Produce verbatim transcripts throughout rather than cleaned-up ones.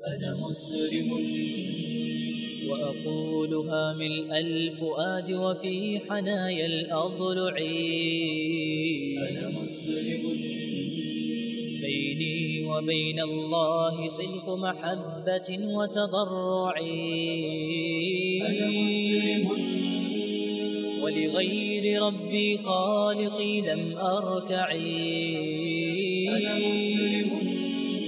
أنا مسلم وأقولها ملء الفؤاد وفي حنايا الأضلع. أنا مسلم بيني وبين الله صدق محبة وتضرع. أنا مسلم ولغير ربي خالقي لم أركع. أنا مسلم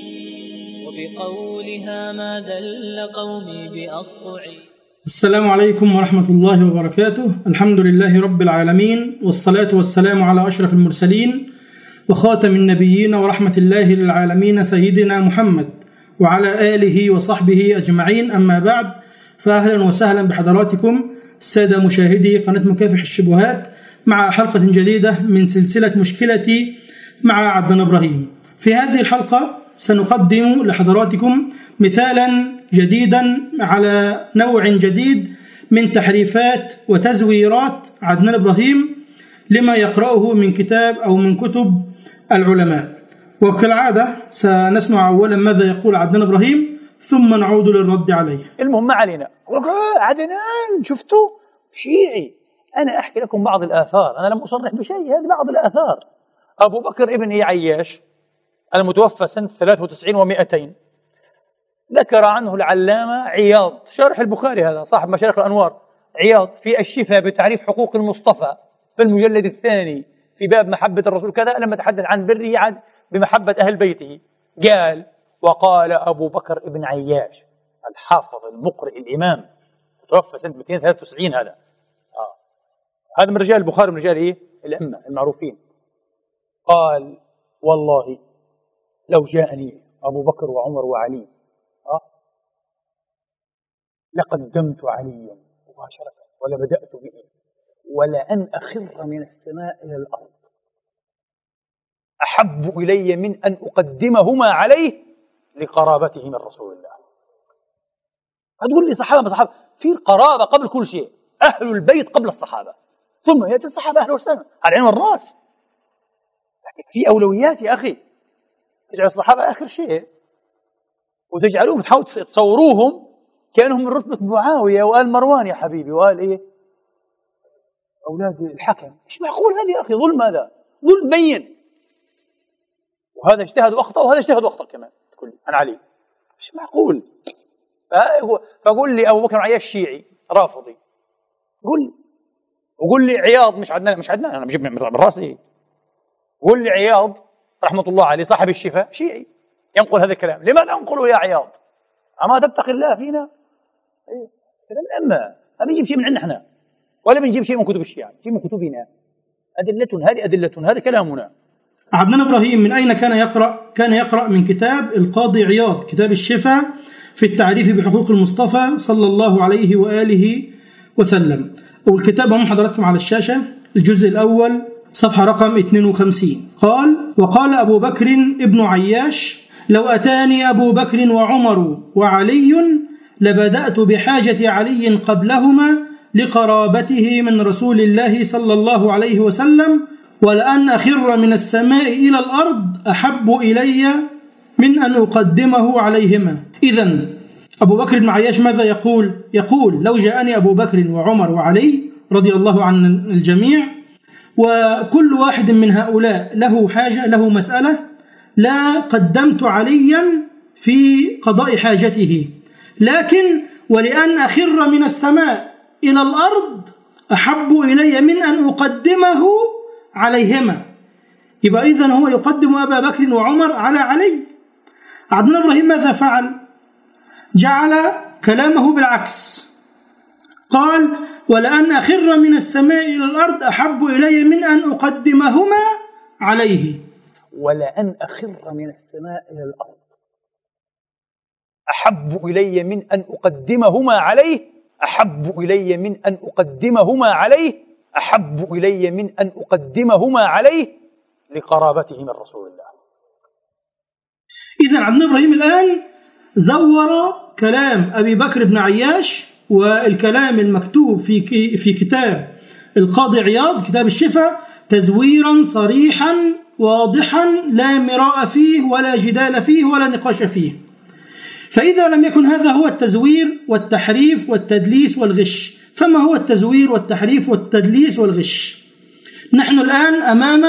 وبقولها ما دل قومي بأصطعي. السلام عليكم ورحمة الله وبركاته. الحمد لله رب العالمين، والصلاة والسلام على أشرف المرسلين وخاتم النبيين ورحمة الله للعالمين سيدنا محمد وعلى آله وصحبه أجمعين. أما بعد، فأهلا وسهلا بحضراتكم السادة مشاهدي قناة مكافح الشبهات مع حلقة جديدة من سلسلة مشكلتي مع عدنان إبراهيم. في هذه الحلقة سنقدم لحضراتكم مثالا جديدا على نوع جديد من تحريفات وتزويرات عدنان إبراهيم لما يقرأه من كتاب أو من كتب العلماء. وكالعادة سنسمع أولا ماذا يقول عدنان إبراهيم ثم نعود للرد عليه. المهم ما علينا. عدنان شفتوا شيعي. أنا أحكي لكم بعض الآثار، أنا لم أصرح بشيء، هذه بعض الآثار. أبو بكر ابن عياش المتوفى سنة ثلاثة وتسعين ومئتين ذكر عنه العلامة عياض شارح البخاري، هذا صاحب مشارق الأنوار، عياض في الشفاء بتعريف حقوق المصطفى في المجلد الثاني في باب محبة الرسول كذا، لما تحدث عن بره عن بمحبة أهل بيته قال: وقال أبو بكر ابن عياش الحافظ المقرئ الإمام توفى سنة مئتين وثلاثة وتسعين، هذا آه. هذا من رجال البخاري، من رجال إيه؟ الأئمة المعروفين. قال: والله لو جاءني أبو بكر وعمر وعلي أه؟ لقدمت عليا مباشرة ولبدأت به، ولأن أخر من السماء إلى الأرض أحب إلي من أن أقدمهما عليه لقرابته من رسول الله. هتقول لي صحابة صحابة، في القرابة قبل كل شيء، أهل البيت قبل الصحابة، ثم يأتي الصحابة أهل السنة على العين والرأس، لكن في أولويات يا أخي. تجعل الصحابة آخر شيء وتجعلوهم تحاول تصوروهم كأنهم من رتبة معاوية وآل مروان يا حبيبي وآل إيه أولاد الحكم. مش معقول هذا يا أخي، ظلم، هذا ظلم بين. وهذا اجتهد وأخطأ وهذا اجتهد وأخطأ كمان تقول عن علي، مش معقول. فقول لي أبو بكر عياش شيعي رافضي، قول لي، وقول لي عياض مش عدنان، مش عدنان أنا بجيب من راسي، قول لي عياض رحمة الله عليه صاحب الشفاء شيعي ينقل هذا الكلام. لماذا أنقله يا عياض؟ أما تتقي الله فينا؟ إيه؟ أما ما بنجيب شيء من عندنا إحنا، ولا بنجيب شيء من كتب الشيعة، شيء من كتبنا. أدلة، هذه أدلة، هذا كلامنا. عدنان إبراهيم من أين كان يقرأ؟ كان يقرأ من كتاب القاضي عياض، كتاب الشفاء في التعريف بحقوق المصطفى صلى الله عليه وآله وسلم. والكتاب هم حضراتكم على الشاشة، الجزء الأول صفحة رقم اثنين وخمسين. قال: وقال أبو بكر ابن عياش: لو أتاني أبو بكر وعمر وعلي لبدأت بحاجة علي قبلهما لقرابته من رسول الله صلى الله عليه وسلم، ولأن أخر من السماء إلى الأرض أحب إلي من أن أقدمه عليهما. إذن أبو بكر بن عياش ماذا يقول؟ يقول: لو جاءني أبو بكر وعمر وعلي رضي الله عن الجميع، وكل واحد من هؤلاء له حاجة، له مسألة، لا قدمت عليا في قضاء حاجته، لكن ولأن أخر من السماء إلى الأرض أحب إلي من أن أقدمه عليهما. يبقى إذن هو يقدم أبا بكر وعمر على علي. عدنان إبراهيم ماذا فعل؟ جعل كلامه بالعكس، قال: ولأن أخر من السماء إلى الأرض أحب إلي من أن أقدمهما عليه. ولأن أخر من السماء إلى الأرض أحب إلي من أن أقدمهما عليه أحب إلي من أن أقدمهما عليه أحب إلي من أن أقدمهما عليه لقرابته من رسول الله. إذن عدنان إبراهيم الآن زور كلام أبي بكر بن عياش والكلام المكتوب في في كتاب القاضي عياض كتاب الشفاء تزويرا صريحا واضحا لا مراء فيه ولا جدال فيه ولا نقاش فيه. فإذا لم يكن هذا هو التزوير والتحريف والتدليس والغش، فما هو التزوير والتحريف والتدليس والغش؟ نحن الآن أمام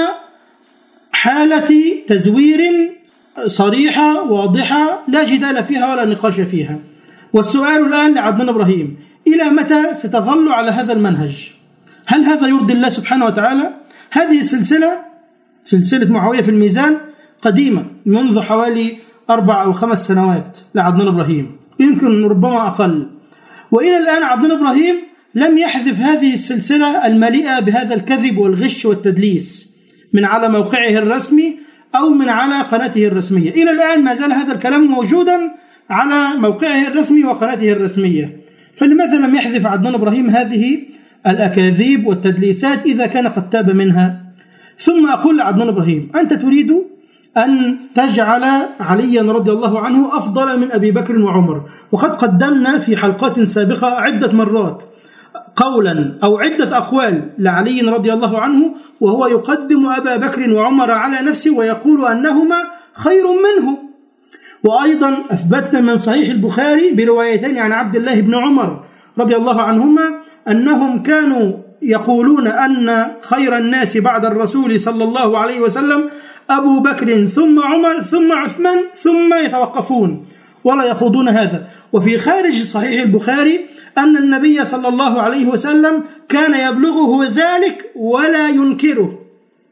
حالة تزوير صريحة واضحة لا جدال فيها ولا نقاش فيها. والسؤال الآن لعدنان إبراهيم: إلى متى ستظل على هذا المنهج؟ هل هذا يرضي الله سبحانه وتعالى؟ هذه السلسلة سلسلة معاوية في الميزان قديمة منذ حوالي أربع أو خمس سنوات لعدنان إبراهيم، يمكن ربما أقل، وإلى الآن عدنان إبراهيم لم يحذف هذه السلسلة المليئة بهذا الكذب والغش والتدليس من على موقعه الرسمي أو من على قناته الرسمية. إلى الآن ما زال هذا الكلام موجودا على موقعه الرسمي وقناته الرسمية، فلماذا لم يحذف عدنان إبراهيم هذه الأكاذيب والتدليسات إذا كان قد تاب منها؟ ثم أقول لعدنان إبراهيم: أنت تريد أن تجعل عليا رضي الله عنه أفضل من أبي بكر وعمر، وقد قدمنا في حلقات سابقة عدة مرات قولا أو عدة أقوال لعلي رضي الله عنه وهو يقدم أبا بكر وعمر على نفسه ويقول أنهما خير منه. وأيضا أثبتنا من صحيح البخاري بروايتين عن عبد الله بن عمر رضي الله عنهما أنهم كانوا يقولون أن خير الناس بعد الرسول صلى الله عليه وسلم أبو بكر ثم عمر ثم عثمان ثم يتوقفون ولا يخوضون هذا. وفي خارج صحيح البخاري أن النبي صلى الله عليه وسلم كان يبلغه ذلك ولا ينكره.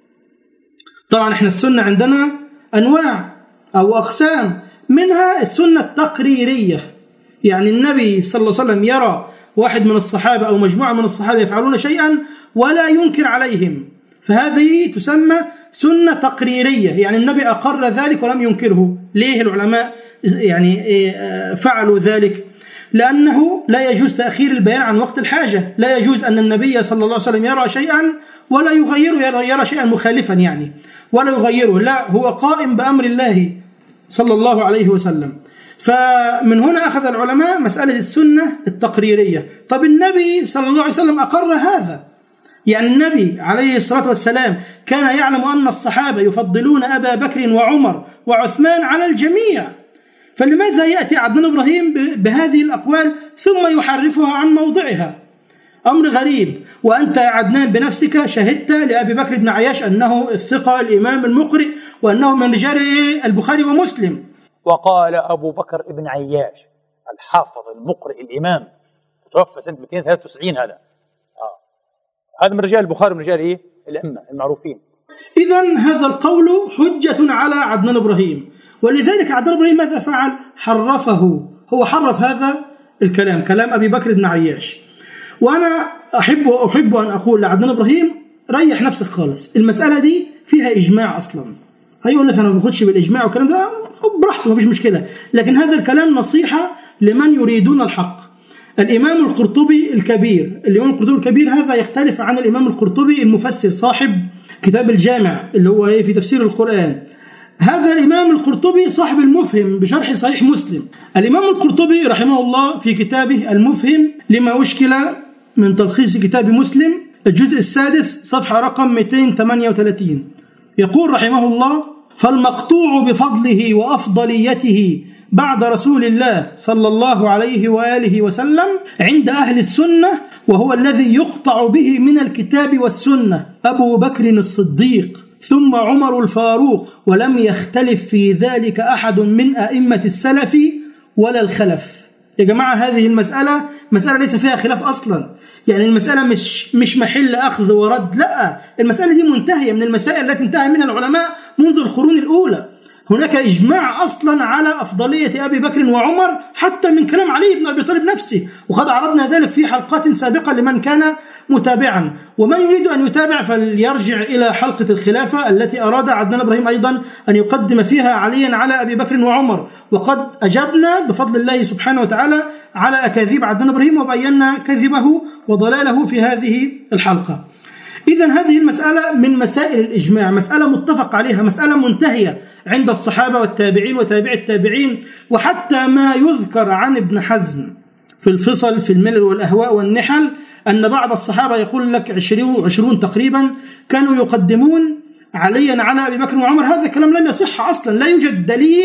طبعا احنا السنة عندنا أنواع أو أقسام، منها السنة التقريرية، يعني النبي صلى الله عليه وسلم يرى واحد من الصحابة أو مجموعة من الصحابة يفعلون شيئا ولا ينكر عليهم، فهذه تسمى سنة تقريرية، يعني النبي أقر ذلك ولم ينكره. ليه العلماء يعني فعلوا ذلك؟ لأنه لا يجوز تأخير البيان عن وقت الحاجة، لا يجوز أن النبي صلى الله عليه وسلم يرى شيئا ولا يغيره، يرى, يرى شيئا مخالفا يعني ولا يغيره، لا، هو قائم بأمر الله صلى الله عليه وسلم. فمن هنا أخذ العلماء مسألة السنة التقريرية. طب النبي صلى الله عليه وسلم أقر هذا، يعني النبي عليه الصلاة والسلام كان يعلم أن الصحابة يفضلون أبا بكر وعمر وعثمان على الجميع، فلماذا يأتي عدنان إبراهيم بهذه الأقوال ثم يحرفها عن موضعها؟ أمر غريب. وأنت يا عدنان بنفسك شهدت لأبي بكر بن عياش أنه الثقة الإمام المقرئ وأنه من رجال البخاري ومسلم. وقال أبو بكر بن عياش الحافظ المقرئ الإمام، توفى سنة مئتين وثلاثة وتسعين، هذا آه. هذا من رجال البخاري ومن رجال إيه؟ الأئمة المعروفين. إذن هذا القول حجة على عدنان إبراهيم، ولذلك عدنان إبراهيم ماذا فعل؟ حرفه، هو حرف هذا الكلام، كلام أبي بكر بن عياش. وأنا أحب أحب أن أقول لعدنان إبراهيم: ريح نفسك خالص، المسألة دي فيها إجماع أصلا. هيقول لك أنا ما باخدش بالإجماع والكلام ده، براحته ما فيش مشكلة، لكن هذا الكلام نصيحة لمن يريدون الحق. الإمام القرطبي الكبير، الإمام القرطبي الكبير هذا يختلف عن الإمام القرطبي المفسر صاحب كتاب الجامع اللي هو في تفسير القرآن. هذا الإمام القرطبي صاحب المفهم بشرح صحيح مسلم. الإمام القرطبي رحمه الله في كتابه المفهم لما أشكل من تلخيص كتاب مسلم الجزء السادس صفحة رقم مئتين وثمانية وثلاثين يقول رحمه الله: فالمقطوع بفضله وأفضليته بعد رسول الله صلى الله عليه وآله وسلم عند أهل السنة، وهو الذي يقطع به من الكتاب والسنة، أبو بكر الصديق ثم عمر الفاروق، ولم يختلف في ذلك أحد من أئمة السلف ولا الخلف. يا جماعة هذه المسألة مسألة ليس فيها خلاف أصلا، يعني المسألة مش مش محل أخذ ورد، لا، المسألة دي منتهية من المسائل التي انتهى منها العلماء منذ القرون الأولى. هناك إجماع أصلا على أفضلية أبي بكر وعمر حتى من كلام علي بن أبي طالب نفسه، وقد عرضنا ذلك في حلقات سابقة لمن كان متابعا، ومن يريد أن يتابع فليرجع إلى حلقة الخلافة التي أراد عدنان إبراهيم أيضا أن يقدم فيها عليا على أبي بكر وعمر، وقد أجبنا بفضل الله سبحانه وتعالى على أكاذيب عدنان إبراهيم وبينا كذبه وضلاله في هذه الحلقة. إذن هذه المسألة من مسائل الإجماع، مسألة متفق عليها، مسألة منتهية عند الصحابة والتابعين وتابع التابعين. وحتى ما يذكر عن ابن حزم في الفصل في الملل والأهواء والنحل أن بعض الصحابة يقول لك عشرين عشرون تقريبا كانوا يقدمون عليا على أبي بكر وعمر، هذا كلام لم يصح أصلا، لا يوجد دليل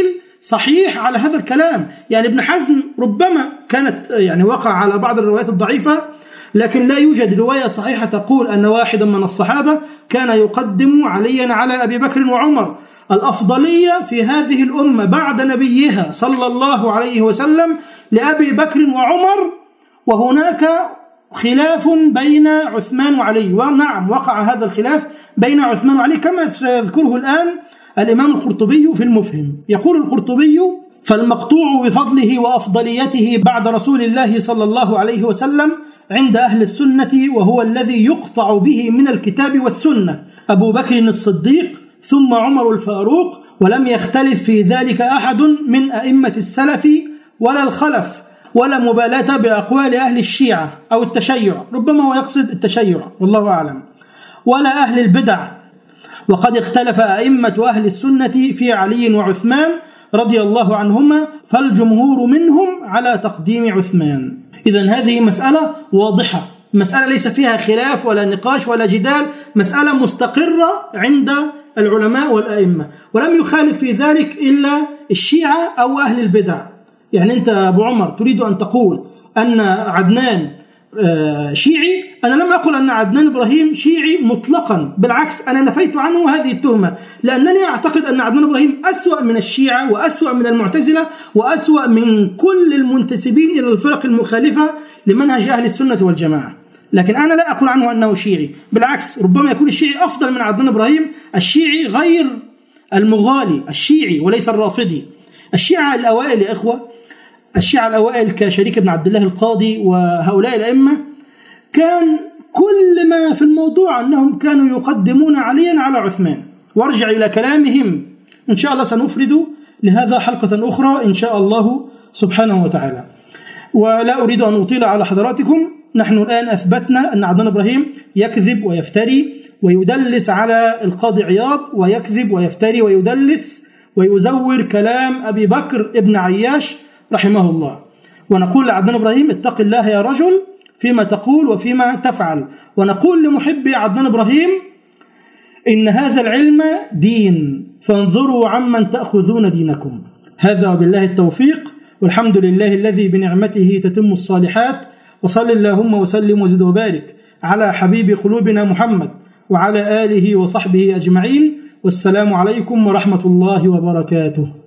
صحيح على هذا الكلام. يعني ابن حزم ربما كانت يعني وقع على بعض الروايات الضعيفة، لكن لا يوجد رواية صحيحة تقول أن واحدا من الصحابة كان يقدم عليا على أبي بكر وعمر. الأفضلية في هذه الأمة بعد نبيها صلى الله عليه وسلم لأبي بكر وعمر، وهناك خلاف بين عثمان وعلي، ونعم وقع هذا الخلاف بين عثمان وعلي كما سيذكره الآن الإمام القرطبي في المفهم. يقول القرطبي: فالمقطوع بفضله وأفضليته بعد رسول الله صلى الله عليه وسلم عند أهل السنة وهو الذي يقطع به من الكتاب والسنة أبو بكر الصديق ثم عمر الفاروق، ولم يختلف في ذلك أحد من أئمة السلف ولا الخلف، ولا مبالاة بأقوال أهل الشيعة أو التشيع، ربما هو يقصد التشيع والله أعلم، ولا أهل البدع. وقد اختلف أئمة أهل السنة في علي وعثمان رضي الله عنهما، فالجمهور منهم على تقديم عثمان. إذن هذه مسألة واضحة، مسألة ليس فيها خلاف ولا نقاش ولا جدال، مسألة مستقرة عند العلماء والأئمة، ولم يخالف في ذلك إلا الشيعة أو أهل البدع. يعني أنت أبو عمر تريد أن تقول أن عدنان شيعي، أنا لم أقل أن عدنان إبراهيم شيعي مطلقا، بالعكس أنا نفيت عنه هذه التهمة، لأنني أعتقد أن عدنان إبراهيم أسوأ من الشيعة وأسوأ من المعتزلة وأسوأ من كل المنتسبين إلى الفرق المخالفة لمنهج أهل السنة والجماعة. لكن أنا لا أقول عنه أنه شيعي، بالعكس ربما يكون الشيعي أفضل من عدنان إبراهيم. الشيعي غير المغالي، الشيعي وليس الرافضي. الشيعة الأوائل يا إخوة، الشيعة الأوائل كشريك بن عبد الله القاضي وهؤلاء الأئمة، كان كل ما في الموضوع أنهم كانوا يقدمون عليا على عثمان، وارجع إلى كلامهم. إن شاء الله سنفرد لهذا حلقة أخرى إن شاء الله سبحانه وتعالى. ولا أريد أن أطيل على حضراتكم، نحن الآن أثبتنا أن عدنان إبراهيم يكذب ويفتري ويدلس على القاضي عياض، ويكذب ويفتري ويدلس ويزور كلام أبي بكر ابن عياش رحمه الله. ونقول لعدنان إبراهيم: اتق الله يا رجل فيما تقول وفيما تفعل. ونقول لمحبي عدنان إبراهيم: إن هذا العلم دين، فانظروا عمن تأخذون دينكم. هذا وبالله التوفيق، والحمد لله الذي بنعمته تتم الصالحات. وصل اللهم وسلم وزد وبارك على حبيب قلوبنا محمد وعلى آله وصحبه أجمعين، والسلام عليكم ورحمة الله وبركاته.